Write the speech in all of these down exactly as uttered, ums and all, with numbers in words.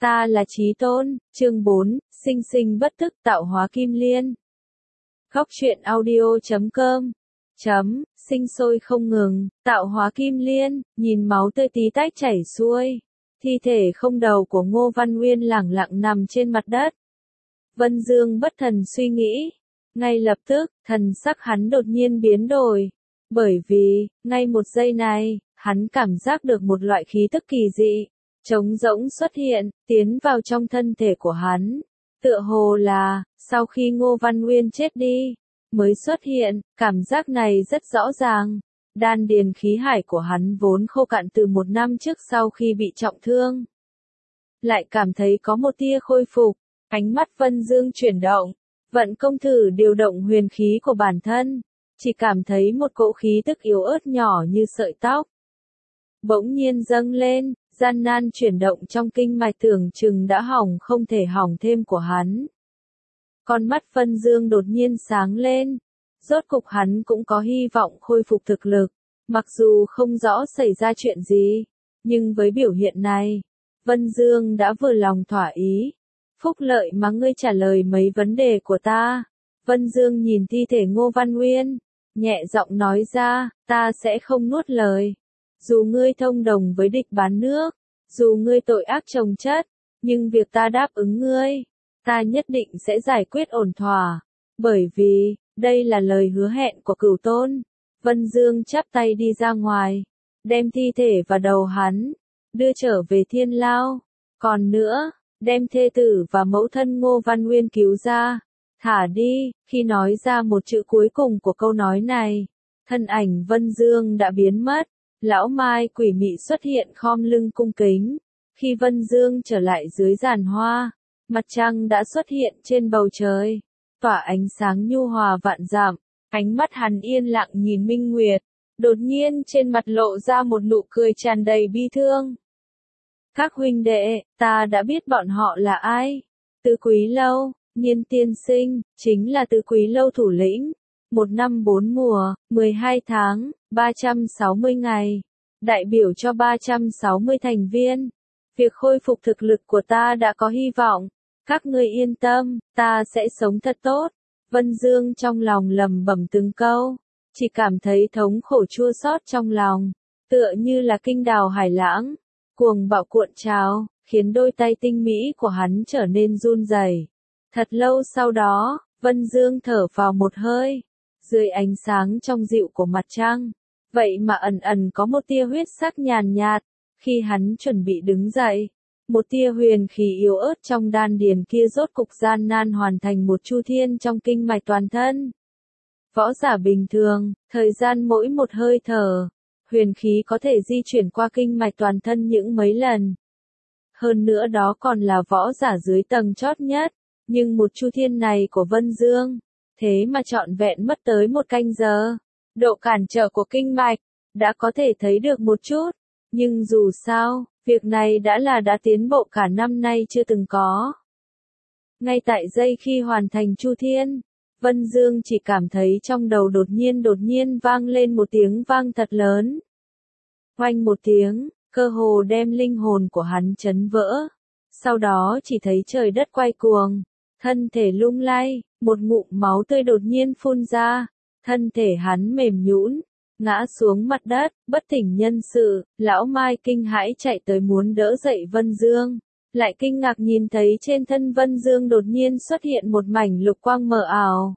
Ta là Chí Tôn, chương bốn, sinh sinh bất tức tạo hóa kim liên. Góc truyện audio chấm com chấm, sinh sôi không ngừng, tạo hóa kim liên, nhìn máu tươi tí tách chảy xuôi. Thi thể không đầu của Ngô Văn Nguyên lẳng lặng nằm trên mặt đất. Vân Dương bất thần suy nghĩ. Ngay lập tức, thần sắc hắn đột nhiên biến đổi. Bởi vì, ngay một giây này, hắn cảm giác được một loại khí tức kỳ dị, trống rỗng xuất hiện, tiến vào trong thân thể của hắn. Tựa hồ là, sau khi Ngô Văn Nguyên chết đi, mới xuất hiện, cảm giác này rất rõ ràng. Đan điền khí hải của hắn vốn khô cạn từ một năm trước sau khi bị trọng thương. Lại cảm thấy có một tia khôi phục, ánh mắt Vân Dương chuyển động, vận công thử điều động huyền khí của bản thân, chỉ cảm thấy một cỗ khí tức yếu ớt nhỏ như sợi tóc. Bỗng nhiên dâng lên, gian nan chuyển động trong kinh mạch tưởng chừng đã hỏng không thể hỏng thêm của hắn. Con mắt Vân Dương đột nhiên sáng lên, rốt cục hắn cũng có hy vọng khôi phục thực lực, mặc dù không rõ xảy ra chuyện gì, nhưng với biểu hiện này, Vân Dương đã vừa lòng thỏa ý. Phúc Lợi mà ngươi trả lời mấy vấn đề của ta. Vân Dương nhìn thi thể Ngô Văn Nguyên, nhẹ giọng nói ra, ta sẽ không nuốt lời. Dù ngươi thông đồng với địch bán nước, dù ngươi tội ác chồng chất, nhưng việc ta đáp ứng ngươi, ta nhất định sẽ giải quyết ổn thỏa. Bởi vì, đây là lời hứa hẹn của Cửu Tôn. Vân Dương chắp tay đi ra ngoài, đem thi thể và đầu hắn, đưa trở về Thiên Lao. Còn nữa, đem thê tử và mẫu thân Ngô Văn Nguyên cứu ra, thả đi. Khi nói ra một chữ cuối cùng của câu nói này, thân ảnh Vân Dương đã biến mất. Lão Mai quỷ mị xuất hiện khom lưng cung kính. Khi Vân Dương trở lại dưới giàn hoa, mặt trăng đã xuất hiện trên bầu trời, tỏa ánh sáng nhu hòa vạn dặm. Ánh mắt hắn yên lặng nhìn Minh Nguyệt, đột nhiên trên mặt lộ ra một nụ cười tràn đầy bi thương. Các huynh đệ, ta đã biết bọn họ là ai. Tứ Quý Lâu, Nhiên tiên sinh, chính là Tứ Quý Lâu thủ lĩnh. Một năm bốn mùa, mười hai tháng, ba trăm sáu mươi ngày. Đại biểu cho ba trăm sáu mươi thành viên. Việc khôi phục thực lực của ta đã có hy vọng. Các ngươi yên tâm, ta sẽ sống thật tốt. Vân Dương trong lòng lầm bẩm từng câu, chỉ cảm thấy thống khổ chua xót trong lòng, tựa như là kinh đào hải lãng, cuồng bạo cuộn trào, khiến đôi tay tinh mỹ của hắn trở nên run rẩy. Thật lâu sau đó, Vân Dương thở vào một hơi, dưới ánh sáng trong dịu của mặt trăng, vậy mà ẩn ẩn có một tia huyết sắc nhàn nhạt. Khi hắn chuẩn bị đứng dậy, một tia huyền khí yếu ớt trong đan điền kia rốt cục gian nan hoàn thành một chu thiên trong kinh mạch toàn thân. Võ giả bình thường, thời gian mỗi một hơi thở, huyền khí có thể di chuyển qua kinh mạch toàn thân những mấy lần. Hơn nữa đó còn là võ giả dưới tầng chót nhất, nhưng một chu thiên này của Vân Dương, thế mà trọn vẹn mất tới một canh giờ. Độ cản trở của kinh mạch, đã có thể thấy được một chút, nhưng dù sao, việc này đã là đã tiến bộ cả năm nay chưa từng có. Ngay tại giây khi hoàn thành chu thiên, Vân Dương chỉ cảm thấy trong đầu đột nhiên đột nhiên vang lên một tiếng vang thật lớn. Oanh một tiếng, cơ hồ đem linh hồn của hắn chấn vỡ. Sau đó chỉ thấy trời đất quay cuồng, thân thể lung lay, một ngụm máu tươi đột nhiên phun ra, thân thể hắn mềm nhũn, ngã xuống mặt đất, bất tỉnh nhân sự. Lão Mai kinh hãi chạy tới muốn đỡ dậy Vân Dương, lại kinh ngạc nhìn thấy trên thân Vân Dương đột nhiên xuất hiện một mảnh lục quang mờ ảo,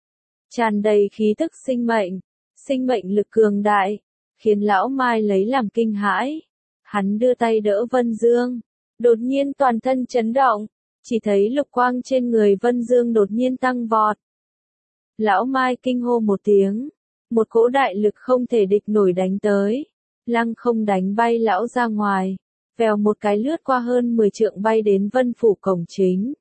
tràn đầy khí tức sinh mệnh, sinh mệnh lực cường đại, khiến Lão Mai lấy làm kinh hãi. Hắn đưa tay đỡ Vân Dương, đột nhiên toàn thân chấn động, chỉ thấy lục quang trên người Vân Dương đột nhiên tăng vọt. Lão Mai kinh hô một tiếng, một cỗ đại lực không thể địch nổi đánh tới, lăng không đánh bay lão ra ngoài, vèo một cái lướt qua hơn mười trượng bay đến Vân phủ cổng chính.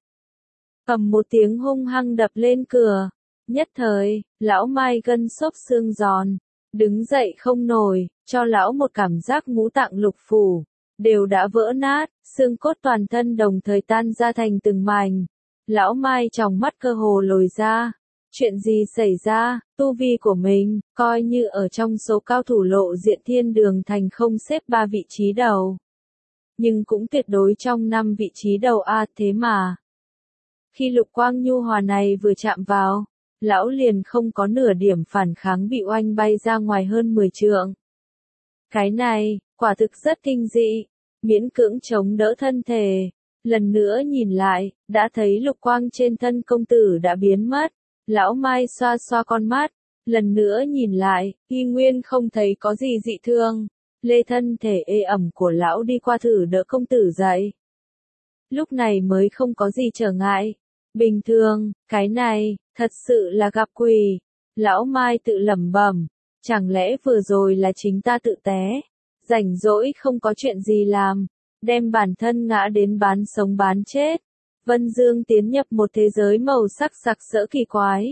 Ầm một tiếng hung hăng đập lên cửa, nhất thời, lão Mai gân xốp xương giòn, đứng dậy không nổi, cho lão một cảm giác ngũ tạng lục phủ đều đã vỡ nát, xương cốt toàn thân đồng thời tan ra thành từng mảnh. Lão Mai trong mắt cơ hồ lồi ra. Chuyện gì xảy ra? Tu vi của mình, coi như ở trong số cao thủ lộ diện thiên đường thành không xếp ba vị trí đầu. nhưng cũng tuyệt đối trong năm vị trí đầu A thế mà. Khi lục quang nhu hòa này vừa chạm vào, lão liền không có nửa điểm phản kháng bị oanh bay ra ngoài hơn mười trượng. Cái này, quả thực rất kinh dị, miễn cưỡng chống đỡ thân thể. Lần nữa nhìn lại, đã thấy lục quang trên thân công tử đã biến mất. Lão Mai xoa xoa con mắt, lần nữa nhìn lại, y nguyên không thấy có gì dị thương. Lê thân thể ê ẩm của lão đi qua thử đỡ công tử dậy. Lúc này mới không có gì trở ngại. Bình thường, cái này, thật sự là gặp quỷ. Lão Mai tự lẩm bẩm, chẳng lẽ vừa rồi là chính ta tự té, rảnh rỗi không có chuyện gì làm, đem bản thân ngã đến bán sống bán chết. Vân Dương tiến nhập một thế giới màu sắc sặc sỡ kỳ quái.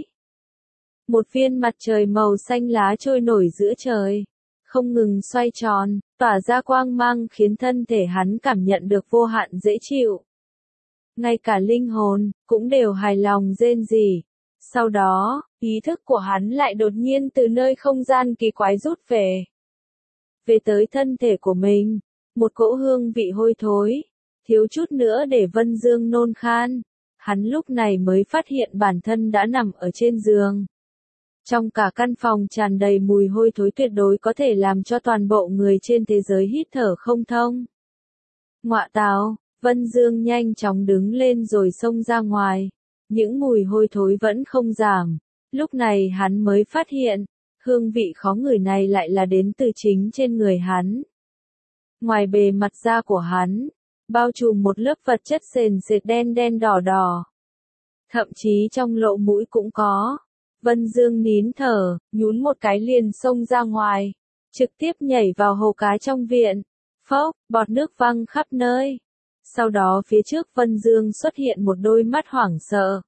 Một viên mặt trời màu xanh lá trôi nổi giữa trời, không ngừng xoay tròn, tỏa ra quang mang khiến thân thể hắn cảm nhận được vô hạn dễ chịu. Ngay cả linh hồn, cũng đều hài lòng rên rỉ. Sau đó, ý thức của hắn lại đột nhiên từ nơi không gian kỳ quái rút về. Về tới thân thể của mình, một cỗ hương vị hôi thối, thiếu chút nữa để Vân Dương nôn khan. Hắn lúc này mới phát hiện bản thân đã nằm ở trên giường. Trong cả căn phòng tràn đầy mùi hôi thối tuyệt đối có thể làm cho toàn bộ người trên thế giới hít thở không thông. Ngọa tào, Vân Dương nhanh chóng đứng lên rồi xông ra ngoài. Những mùi hôi thối vẫn không giảm. Lúc này hắn mới phát hiện, hương vị khó ngửi này lại là đến từ chính trên người hắn. Ngoài bề mặt da của hắn, bao trùm một lớp vật chất sền sệt đen đen đỏ đỏ. Thậm chí trong lỗ mũi cũng có. Vân Dương nín thở, nhún một cái liền xông ra ngoài, trực tiếp nhảy vào hồ cá trong viện. Phốc, bọt nước văng khắp nơi. Sau đó phía trước Vân Dương xuất hiện một đôi mắt hoảng sợ.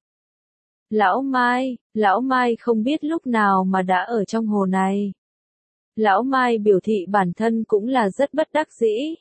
Lão Mai, Lão Mai không biết lúc nào mà đã ở trong hồ này. Lão Mai biểu thị bản thân cũng là rất bất đắc dĩ.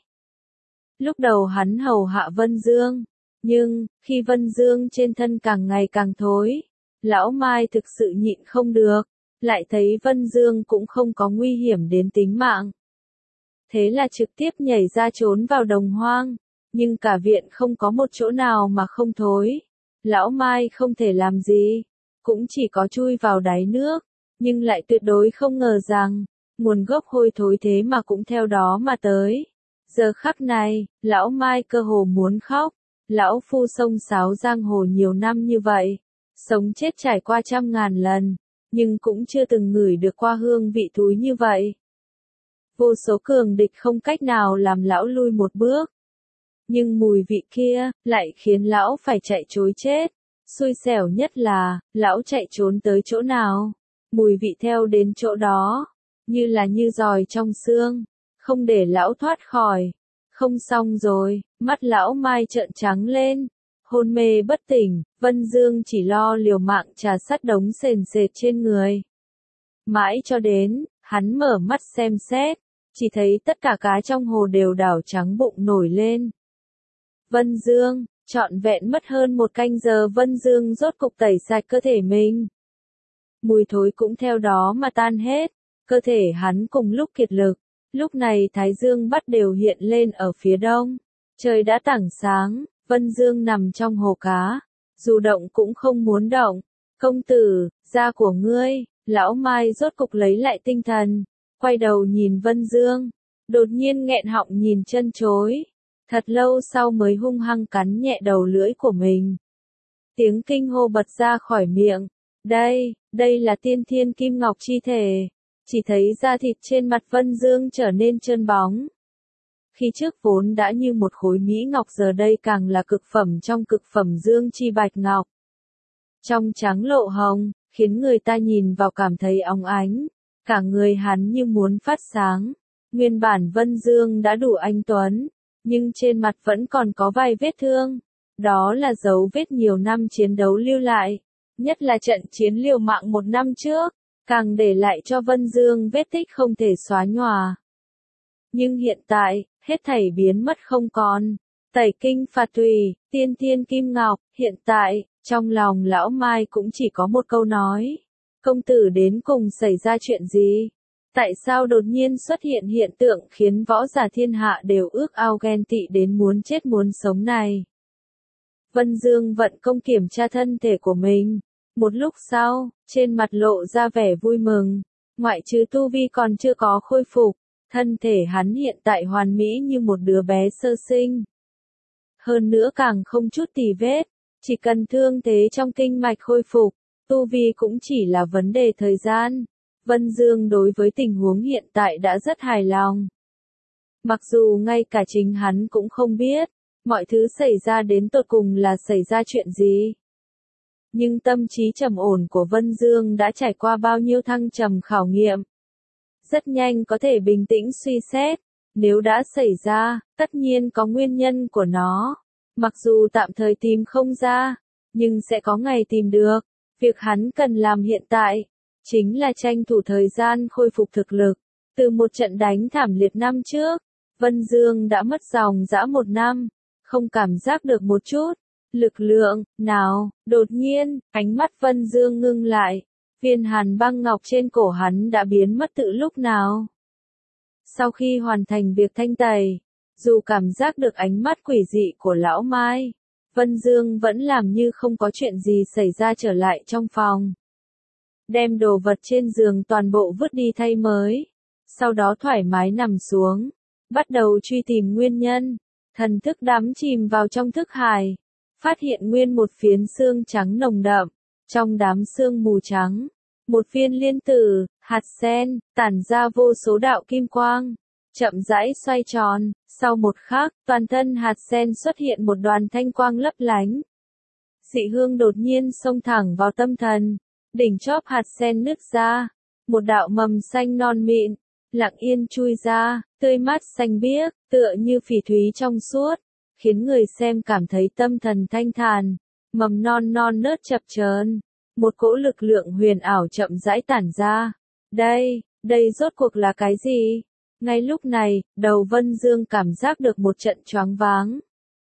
Lúc đầu hắn hầu hạ Vân Dương, nhưng, khi Vân Dương trên thân càng ngày càng thối, Lão Mai thực sự nhịn không được, lại thấy Vân Dương cũng không có nguy hiểm đến tính mạng. Thế là trực tiếp nhảy ra trốn vào đồng hoang, nhưng cả viện không có một chỗ nào mà không thối. Lão Mai không thể làm gì, cũng chỉ có chui vào đáy nước, nhưng lại tuyệt đối không ngờ rằng, nguồn gốc hôi thối thế mà cũng theo đó mà tới. Giờ khắc này, Lão Mai cơ hồ muốn khóc. Lão phu sông sáo giang hồ nhiều năm như vậy, sống chết trải qua trăm ngàn lần, nhưng cũng chưa từng ngửi được qua hương vị thúi như vậy. Vô số cường địch không cách nào làm lão lui một bước. Nhưng mùi vị kia, lại khiến lão phải chạy trối chết. Xui xẻo nhất là, lão chạy trốn tới chỗ nào, mùi vị theo đến chỗ đó, như là như giòi trong xương, không để lão thoát khỏi. Không xong rồi, mắt Lão Mai trợn trắng lên, hôn mê bất tỉnh, Vân Dương chỉ lo liều mạng trà sát đống sền sệt trên người. Mãi cho đến, hắn mở mắt xem xét, chỉ thấy tất cả cá trong hồ đều đảo trắng bụng nổi lên. Vân Dương, trọn vẹn mất hơn một canh giờ Vân Dương rốt cục tẩy sạch cơ thể mình. Mùi thối cũng theo đó mà tan hết, cơ thể hắn cùng lúc kiệt lực. Lúc này Thái Dương bắt đều hiện lên ở phía đông. Trời đã tảng sáng, Vân Dương nằm trong hồ cá. Dù động cũng không muốn động. Công tử, da của ngươi, Lão Mai rốt cục lấy lại tinh thần. Quay đầu nhìn Vân Dương. Đột nhiên nghẹn họng nhìn chân chối. Thật lâu sau mới hung hăng cắn nhẹ đầu lưỡi của mình. Tiếng kinh hô bật ra khỏi miệng. Đây, đây là tiên thiên kim ngọc chi thể. Chỉ thấy da thịt trên mặt Vân Dương trở nên trơn bóng. Khi trước vốn đã như một khối mỹ ngọc giờ đây càng là cực phẩm trong cực phẩm dương chi bạch ngọc. Trong trắng lộ hồng, khiến người ta nhìn vào cảm thấy óng ánh. Cả người hắn như muốn phát sáng. Nguyên bản Vân Dương đã đủ anh tuấn, nhưng trên mặt vẫn còn có vài vết thương. Đó là dấu vết nhiều năm chiến đấu lưu lại. Nhất là trận chiến liều mạng một năm trước. Càng để lại cho Vân Dương vết tích không thể xóa nhòa. Nhưng hiện tại, hết thảy biến mất không còn. Tẩy kinh phạt tùy, tiên thiên kim ngọc, hiện tại, trong lòng Lão Mai cũng chỉ có một câu nói. Công tử đến cùng xảy ra chuyện gì? Tại sao đột nhiên xuất hiện hiện tượng khiến võ giả thiên hạ đều ước ao ghen tị đến muốn chết muốn sống này? Vân Dương vận công kiểm tra thân thể của mình. Một lúc sau, trên mặt lộ ra vẻ vui mừng. Ngoại trừ tu vi còn chưa có khôi phục, thân thể hắn hiện tại hoàn mỹ như một đứa bé sơ sinh. Hơn nữa càng không chút tì vết, chỉ cần thương thế trong kinh mạch khôi phục, tu vi cũng chỉ là vấn đề thời gian. Vân Dương đối với tình huống hiện tại đã rất hài lòng. Mặc dù ngay cả chính hắn cũng không biết, mọi thứ xảy ra đến tột cùng là xảy ra chuyện gì. Nhưng tâm trí trầm ổn của Vân Dương đã trải qua bao nhiêu thăng trầm khảo nghiệm. Rất nhanh có thể bình tĩnh suy xét, nếu đã xảy ra, tất nhiên có nguyên nhân của nó. Mặc dù tạm thời tìm không ra, nhưng sẽ có ngày tìm được. Việc hắn cần làm hiện tại, chính là tranh thủ thời gian khôi phục thực lực. Từ một trận đánh thảm liệt năm trước, Vân Dương đã mất dòng dã một năm, không cảm giác được một chút lực lượng nào. Đột nhiên, ánh mắt Vân Dương ngưng lại, viên hàn băng ngọc trên cổ hắn đã biến mất từ lúc nào. Sau khi hoàn thành việc thanh tẩy, dù cảm giác được ánh mắt quỷ dị của lão Mai, Vân Dương vẫn làm như không có chuyện gì xảy ra trở lại trong phòng. Đem đồ vật trên giường toàn bộ vứt đi thay mới. Sau đó thoải mái nằm xuống, bắt đầu truy tìm nguyên nhân. Thần thức đắm chìm vào trong thức hải, phát hiện nguyên một phiến xương trắng nồng đậm. Trong đám xương mù trắng, một viên liên tử, hạt sen, tản ra vô số đạo kim quang, chậm rãi xoay tròn. Sau một khắc, toàn thân hạt sen xuất hiện một đoàn thanh quang lấp lánh. Dị hương đột nhiên xông thẳng vào tâm thần, đỉnh chóp hạt sen nứt ra, một đạo mầm xanh non mịn, lặng yên chui ra, tươi mát xanh biếc, tựa như phỉ thúy trong suốt, khiến người xem cảm thấy tâm thần thanh thản. Mầm non non nớt chập chờn, một cỗ lực lượng huyền ảo chậm rãi tản ra. Đây, đây rốt cuộc là cái gì? Ngay lúc này, đầu Vân Dương cảm giác được một trận choáng váng.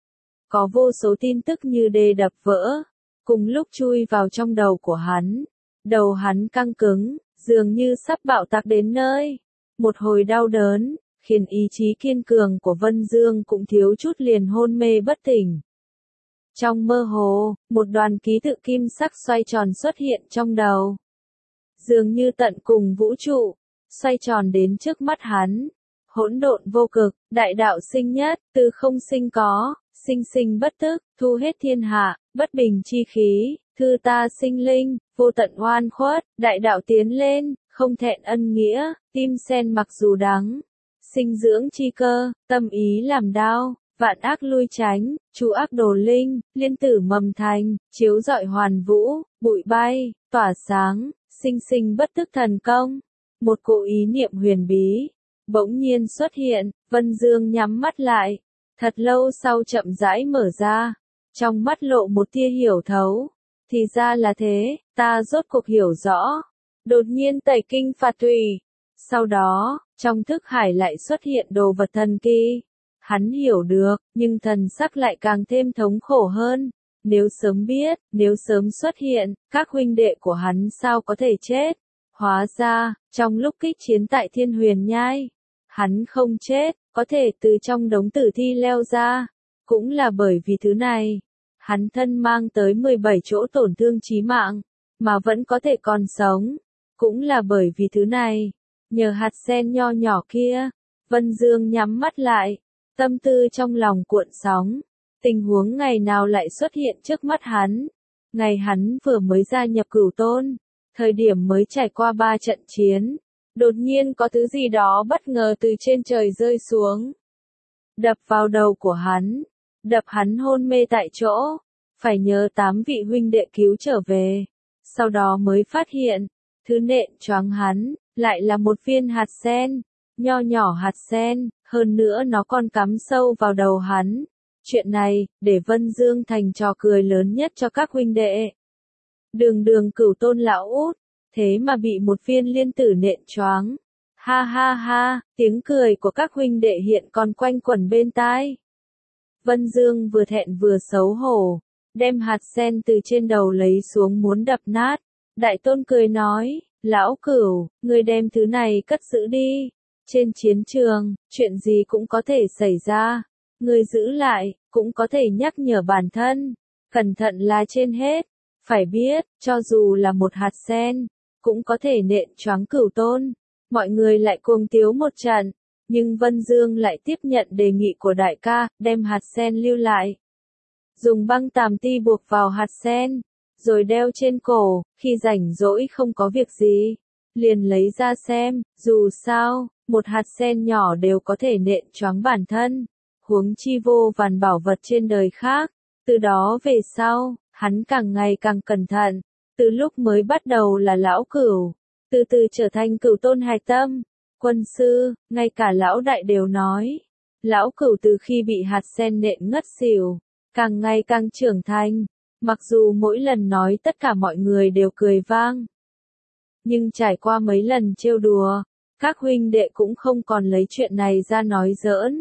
Có vô số tin tức như đê đập vỡ, cùng lúc chui vào trong đầu của hắn. Đầu hắn căng cứng, dường như sắp bạo tạc đến nơi. Một hồi đau đớn, khiến ý chí kiên cường của Vân Dương cũng thiếu chút liền hôn mê bất tỉnh. Trong mơ hồ, một đoàn ký tự kim sắc xoay tròn xuất hiện trong đầu. Dường như tận cùng vũ trụ, xoay tròn đến trước mắt hắn. Hỗn độn vô cực, đại đạo sinh nhất, từ không sinh có, sinh sinh bất tức, thu hết thiên hạ, bất bình chi khí, thư ta sinh linh, vô tận oan khuất, đại đạo tiến lên, không thẹn ân nghĩa, tim sen mặc dù đắng, sinh dưỡng chi cơ, tâm ý làm đao, vạn ác lui tránh, chu ác đồ linh, liên tử mầm thành, chiếu rọi hoàn vũ, bụi bay, tỏa sáng, sinh sinh bất tức thần công. Một cỗ ý niệm huyền bí bỗng nhiên xuất hiện, Vân Dương nhắm mắt lại, thật lâu sau chậm rãi mở ra, trong mắt lộ một tia hiểu thấu. Thì ra là thế, ta rốt cuộc hiểu rõ. Đột nhiên tẩy kinh phạt tùy. Sau đó, trong thức hải lại xuất hiện đồ vật thần kỳ. Hắn hiểu được, nhưng thần sắc lại càng thêm thống khổ hơn. Nếu sớm biết, nếu sớm xuất hiện, các huynh đệ của hắn sao có thể chết. Hóa ra, trong lúc kích chiến tại Thiên Huyền Nhai, hắn không chết, có thể từ trong đống tử thi leo ra. Cũng là bởi vì thứ này, hắn thân mang tới mười bảy chỗ tổn thương chí mạng, mà vẫn có thể còn sống. Cũng là bởi vì thứ này, nhờ hạt sen nho nhỏ kia, Vân Dương nhắm mắt lại, tâm tư trong lòng cuộn sóng. Tình huống ngày nào lại xuất hiện trước mắt hắn. Ngày hắn vừa mới gia nhập Cửu Tôn, thời điểm mới trải qua ba trận chiến, đột nhiên có thứ gì đó bất ngờ từ trên trời rơi xuống, đập vào đầu của hắn, đập hắn hôn mê tại chỗ. Phải nhờ tám vị huynh đệ cứu trở về, sau đó mới phát hiện, thứ nện choáng hắn, lại là một viên hạt sen, nho nhỏ hạt sen, hơn nữa nó còn cắm sâu vào đầu hắn. Chuyện này, để Vân Dương thành trò cười lớn nhất cho các huynh đệ. Đường đường Cửu Tôn lão út, thế mà bị một viên liên tử nện choáng. Ha ha ha, tiếng cười của các huynh đệ hiện còn quanh quẩn bên tai. Vân Dương vừa thẹn vừa xấu hổ, đem hạt sen từ trên đầu lấy xuống muốn đập nát. Đại Tôn cười nói, Lão Cửu, ngươi đem thứ này cất giữ đi. Trên chiến trường, chuyện gì cũng có thể xảy ra. Ngươi giữ lại, cũng có thể nhắc nhở bản thân. Cẩn thận là trên hết. Phải biết, cho dù là một hạt sen, cũng có thể nện choáng Cửu Tôn. Mọi người lại cuồng tiếu một trận. Nhưng Vân Dương lại tiếp nhận đề nghị của đại ca, đem hạt sen lưu lại. Dùng băng tàm ti buộc vào hạt sen, rồi đeo trên cổ, khi rảnh rỗi không có việc gì, liền lấy ra xem, dù sao, một hạt sen nhỏ đều có thể nện choáng bản thân, huống chi vô vàn bảo vật trên đời khác. Từ đó về sau, hắn càng ngày càng cẩn thận, từ lúc mới bắt đầu là lão Cửu, từ từ trở thành Cửu Tôn hạch tâm. Quân sư, ngay cả lão đại đều nói, lão Cửu từ khi bị hạt sen nện ngất xỉu, càng ngày càng trưởng thành, mặc dù mỗi lần nói tất cả mọi người đều cười vang. Nhưng trải qua mấy lần trêu đùa, các huynh đệ cũng không còn lấy chuyện này ra nói giỡn.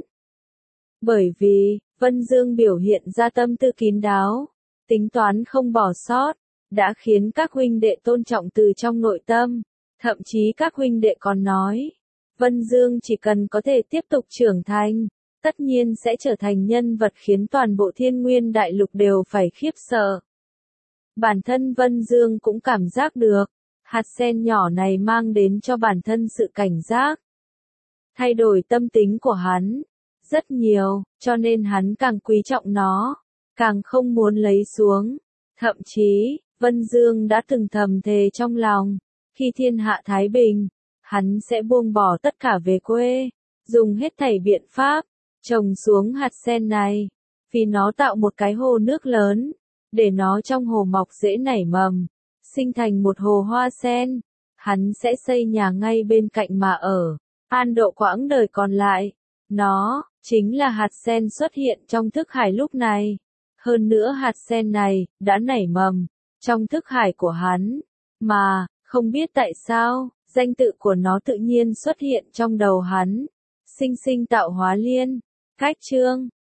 Bởi vì, Vân Dương biểu hiện ra tâm tư kín đáo, tính toán không bỏ sót, đã khiến các huynh đệ tôn trọng từ trong nội tâm, thậm chí các huynh đệ còn nói, Vân Dương chỉ cần có thể tiếp tục trưởng thành, tất nhiên sẽ trở thành nhân vật khiến toàn bộ Thiên Nguyên Đại Lục đều phải khiếp sợ. Bản thân Vân Dương cũng cảm giác được, hạt sen nhỏ này mang đến cho bản thân sự cảnh giác. Thay đổi tâm tính của hắn, rất nhiều, cho nên hắn càng quý trọng nó, càng không muốn lấy xuống. Thậm chí, Vân Dương đã từng thầm thề trong lòng, khi thiên hạ thái bình, hắn sẽ buông bỏ tất cả về quê, dùng hết thảy biện pháp, trồng xuống hạt sen này, vì nó tạo một cái hồ nước lớn, để nó trong hồ mọc rễ nảy mầm, sinh thành một hồ hoa sen. Hắn sẽ xây nhà ngay bên cạnh mà ở, an độ quãng đời còn lại. Nó, chính là hạt sen xuất hiện trong thức hải lúc này. Hơn nữa hạt sen này, đã nảy mầm, trong thức hải của hắn. Mà, không biết tại sao, danh tự của nó tự nhiên xuất hiện trong đầu hắn. Sinh sinh tạo hóa liên. Cách chương